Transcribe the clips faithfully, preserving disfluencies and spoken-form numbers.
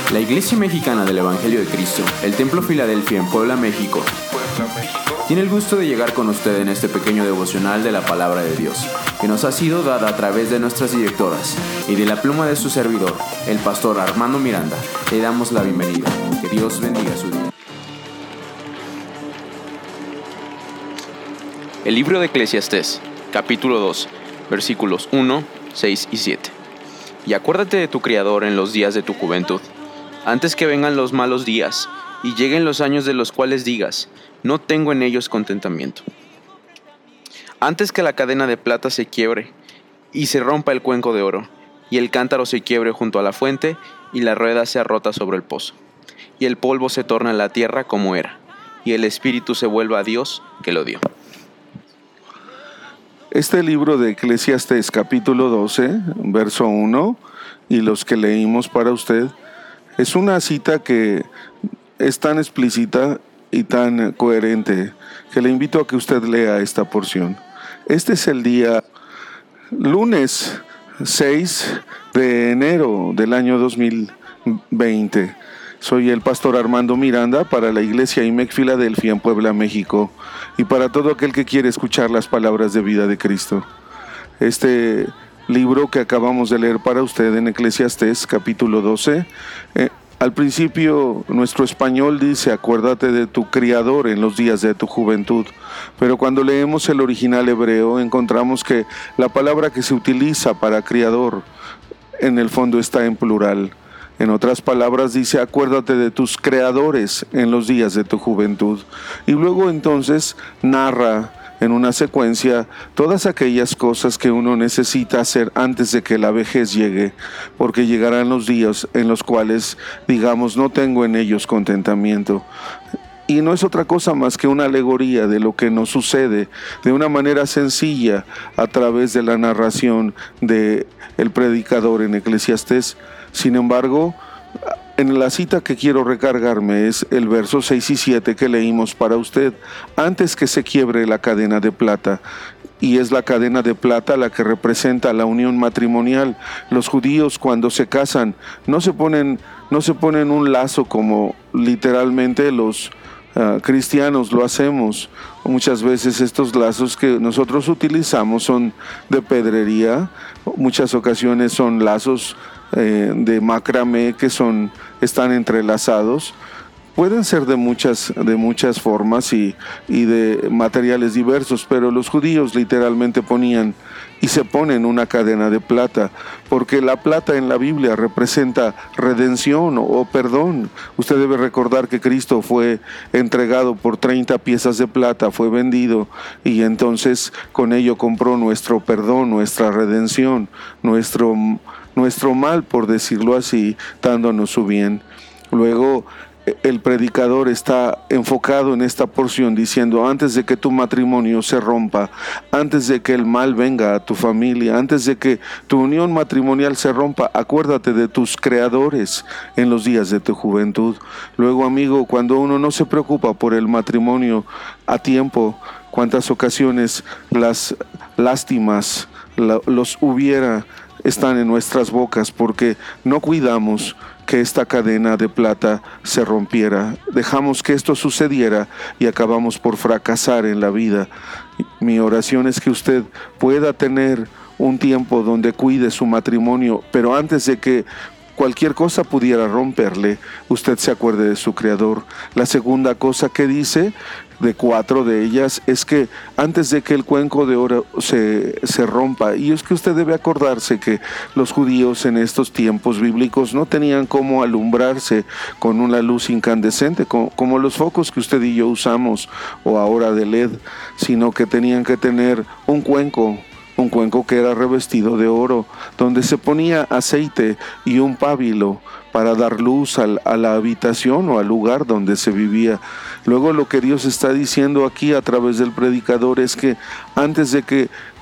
La Iglesia Mexicana del Evangelio de Cristo, el Templo Filadelfia en Puebla, México, tiene el gusto de llegar con usted en este pequeño devocional de la Palabra de Dios, que nos ha sido dada a través de nuestras directoras, y de la pluma de su servidor, el pastor Armando Miranda. Le damos la bienvenida. Que Dios bendiga su día. El libro de Eclesiastés, capítulo dos, versículos uno, seis y siete. Y acuérdate de tu Criador en los días de tu juventud, antes que vengan los malos días, y lleguen los años de los cuales digas, no tengo en ellos contentamiento. Antes que la cadena de plata se quiebre, y se rompa el cuenco de oro, y el cántaro se quiebre junto a la fuente, y la rueda sea rota sobre el pozo, y el polvo se torna en la tierra como era, y el espíritu se vuelva a Dios que lo dio. Este libro de Eclesiastés capítulo doce, verso uno, y los que leímos para usted, es una cita que es tan explícita y tan coherente que le invito a que usted lea esta porción. Este es el día lunes seis de enero del año dos mil veinte. Soy el pastor Armando Miranda para la Iglesia I M E C Filadelfia en Puebla, México, y para todo aquel que quiere escuchar las palabras de vida de Cristo. Este libro que acabamos de leer para usted en Eclesiastés capítulo doce, eh, al principio nuestro español dice, acuérdate de tu Criador en los días de tu juventud, pero cuando leemos el original hebreo encontramos que la palabra que se utiliza para Criador en el fondo está en plural. En otras palabras dice, acuérdate de tus creadores en los días de tu juventud. Y luego entonces narra en una secuencia todas aquellas cosas que uno necesita hacer antes de que la vejez llegue, porque llegarán los días en los cuales digamos, no tengo en ellos contentamiento. Y no es otra cosa más que una alegoría de lo que nos sucede de una manera sencilla a través de la narración del predicador en Eclesiastés. Sin embargo, en la cita que quiero recargarme es el verso seis y siete que leímos para usted, antes que se quiebre la cadena de plata. Y es la cadena de plata la que representa la unión matrimonial. Los judíos cuando se casan no se ponen, no se ponen un lazo como literalmente los Uh, cristianos lo hacemos. Muchas veces estos lazos que nosotros utilizamos son de pedrería, muchas ocasiones son lazos eh, de macramé que son, están entrelazados. Pueden ser de muchas, de muchas formas y, y de materiales diversos, pero los judíos literalmente ponían y se ponen una cadena de plata, porque la plata en la Biblia representa redención o, o perdón. Usted debe recordar que Cristo fue entregado por treinta piezas de plata, fue vendido y entonces con ello compró nuestro perdón, nuestra redención, nuestro, nuestro mal, por decirlo así, dándonos su bien. Luego, el predicador está enfocado en esta porción diciendo, antes de que tu matrimonio se rompa, antes de que el mal venga a tu familia, antes de que tu unión matrimonial se rompa, acuérdate de tus creadores en los días de tu juventud. Luego, amigo, cuando uno no se preocupa por el matrimonio a tiempo, cuántas ocasiones las lástimas, la, los hubiera, están en nuestras bocas porque no cuidamos que esta cadena de plata se rompiera. Dejamos que esto sucediera y acabamos por fracasar en la vida. Mi oración es que usted pueda tener un tiempo donde cuide su matrimonio, pero antes de que cualquier cosa pudiera romperle, usted se acuerde de su Creador. La segunda cosa que dice, de cuatro de ellas, es que antes de que el cuenco de oro se, se rompa, y es que usted debe acordarse que los judíos en estos tiempos bíblicos no tenían cómo alumbrarse con una luz incandescente, como, como los focos que usted y yo usamos, o ahora de L E D, sino que tenían que tener un cuenco, un cuenco que era revestido de oro, donde se ponía aceite y un pábilo para dar luz al, a la habitación o al lugar donde se vivía. Luego lo que Dios está diciendo aquí a través del predicador es que antes de que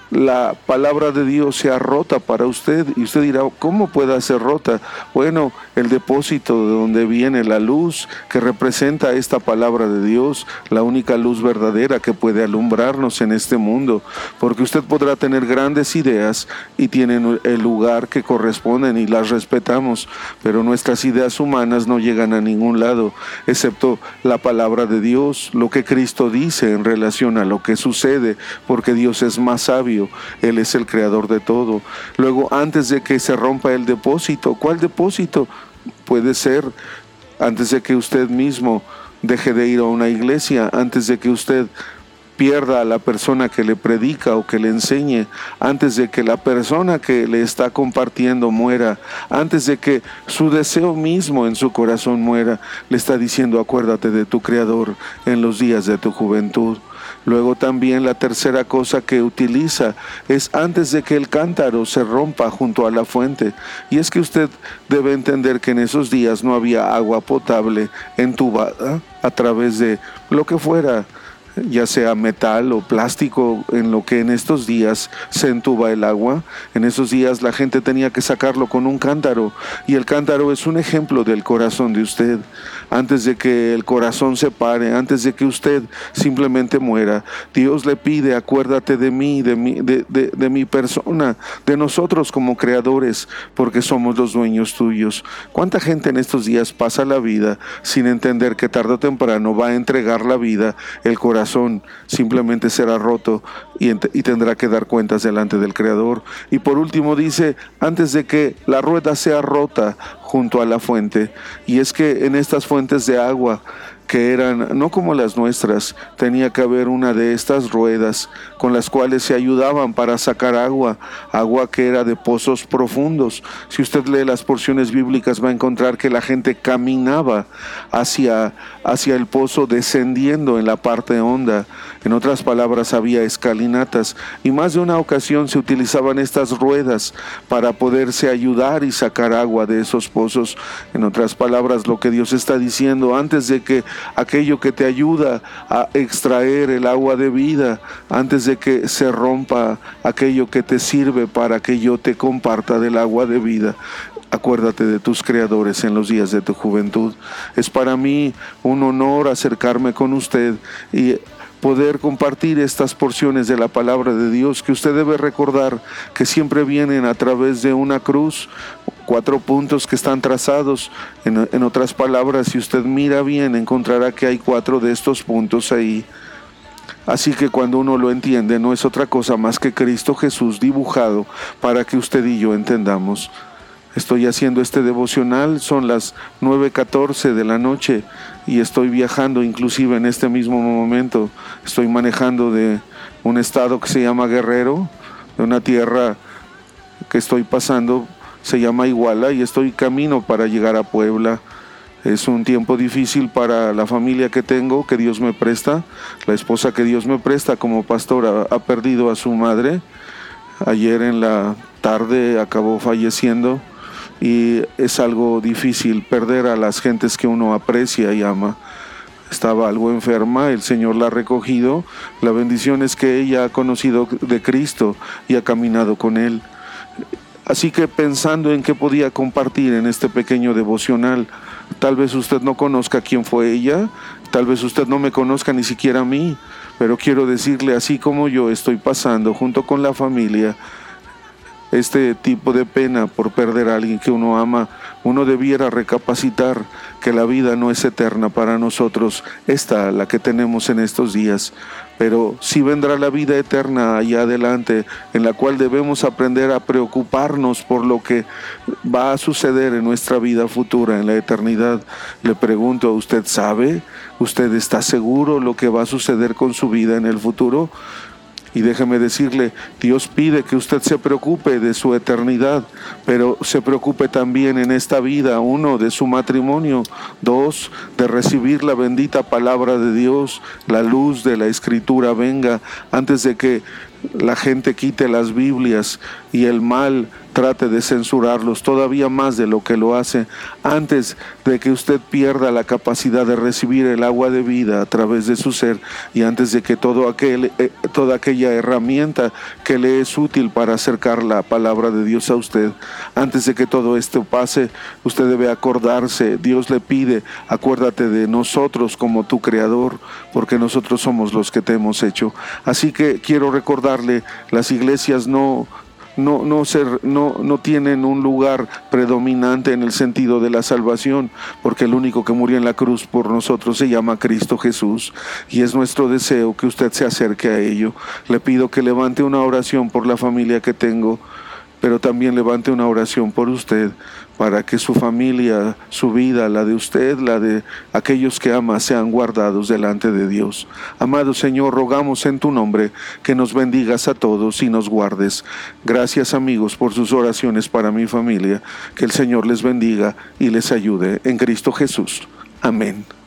la palabra de Dios sea rota para usted, y usted dirá, ¿cómo puede ser rota? Bueno, el depósito de donde viene la luz que representa esta palabra de Dios, la única luz verdadera que puede alumbrarnos en este mundo, porque usted podrá tener grandes ideas y tienen el lugar que corresponden y las respetamos, pero nuestras ideas humanas no llegan a ningún lado, excepto la palabra de Dios, lo que Cristo dice en relación a lo que sucede, porque Dios es más sabio. Él es el creador de todo. Luego, antes de que se rompa el depósito, ¿cuál depósito? Puede ser antes de que usted mismo deje de ir a una iglesia, antes de que usted pierda a la persona que le predica o que le enseñe, antes de que la persona que le está compartiendo muera, antes de que su deseo mismo en su corazón muera, le está diciendo, acuérdate de tu Creador en los días de tu juventud. Luego también la tercera cosa que utiliza es antes de que el cántaro se rompa junto a la fuente. Y es que usted debe entender que en esos días no había agua potable entubada a través de lo que fuera, ya sea metal o plástico, en lo que en estos días se entuba el agua. En esos días la gente tenía que sacarlo con un cántaro, y el cántaro es un ejemplo del corazón de usted. Antes de que el corazón se pare, antes de que usted simplemente muera, Dios le pide, acuérdate de mí, de mi, de, de, de mi persona, de nosotros como creadores, porque somos los dueños tuyos. ¿Cuánta gente en estos días pasa la vida sin entender que tarde o temprano va a entregar la vida? El corazón simplemente será roto y, y tendrá que dar cuentas delante del Creador. Y por último dice, antes de que la rueda sea rota junto a la fuente. Y es que en estas fuentes de agua, que eran no como las nuestras, tenía que haber una de estas ruedas con las cuales se ayudaban para sacar agua, agua que era de pozos profundos. Si usted lee las porciones bíblicas, va a encontrar que la gente caminaba hacia, hacia el pozo, descendiendo en la parte honda. En otras palabras, había escalinatas, y más de una ocasión se utilizaban estas ruedas para poderse ayudar y sacar agua de esos pozos. En otras palabras, lo que Dios está diciendo, antes de que aquello que te ayuda a extraer el agua de vida, antes de que se rompa aquello que te sirve para que yo te comparta del agua de vida, acuérdate de tus creadores en los días de tu juventud. Es para mí un honor acercarme con usted y poder compartir estas porciones de la palabra de Dios, que usted debe recordar que siempre vienen a través de una cruz, cuatro puntos que están trazados. En, en otras palabras, si usted mira bien, encontrará que hay cuatro de estos puntos ahí. Así que cuando uno lo entiende, no es otra cosa más que Cristo Jesús dibujado para que usted y yo entendamos. Estoy haciendo este devocional, son las nueve catorce de la noche y estoy viajando inclusive en este mismo momento. Estoy manejando de un estado que se llama Guerrero, de una tierra que estoy pasando, se llama Iguala, y estoy camino para llegar a Puebla. Es un tiempo difícil para la familia que tengo, que Dios me presta. La esposa que Dios me presta como pastora ha perdido a su madre. Ayer en la tarde acabó falleciendo. Y es algo difícil perder a las gentes que uno aprecia y ama. Estaba algo enferma, el Señor la ha recogido. La bendición es que ella ha conocido de Cristo y ha caminado con Él. Así que pensando en qué podía compartir en este pequeño devocional, tal vez usted no conozca quién fue ella, tal vez usted no me conozca ni siquiera a mí, pero quiero decirle, así como yo estoy pasando junto con la familia este tipo de pena por perder a alguien que uno ama, uno debiera recapacitar que la vida no es eterna para nosotros, esta la que tenemos en estos días, pero sí vendrá la vida eterna allá adelante, en la cual debemos aprender a preocuparnos por lo que va a suceder en nuestra vida futura, en la eternidad. Le pregunto, ¿usted sabe? ¿Usted está seguro lo que va a suceder con su vida en el futuro? Y déjeme decirle, Dios pide que usted se preocupe de su eternidad, pero se preocupe también en esta vida, uno, de su matrimonio, dos, de recibir la bendita palabra de Dios, la luz de la Escritura venga, antes de que la gente quite las Biblias y el mal trate de censurarlos todavía más de lo que lo hace, antes de que usted pierda la capacidad de recibir el agua de vida a través de su ser, y antes de que todo aquel, eh, toda aquella herramienta que le es útil para acercar la palabra de Dios a usted, antes de que todo esto pase, usted debe acordarse. Dios le pide: acuérdate de nosotros como tu creador, porque nosotros somos los que te hemos hecho. Así que quiero recordarle, las iglesias no No, no, ser, no, no tienen un lugar predominante en el sentido de la salvación, porque el único que murió en la cruz por nosotros se llama Cristo Jesús, y es nuestro deseo que usted se acerque a ello. Le pido que levante una oración por la familia que tengo, pero también levante una oración por usted, para que su familia, su vida, la de usted, la de aquellos que ama, sean guardados delante de Dios. Amado Señor, rogamos en tu nombre que nos bendigas a todos y nos guardes. Gracias, amigos, por sus oraciones para mi familia. Que el Señor les bendiga y les ayude en Cristo Jesús. Amén.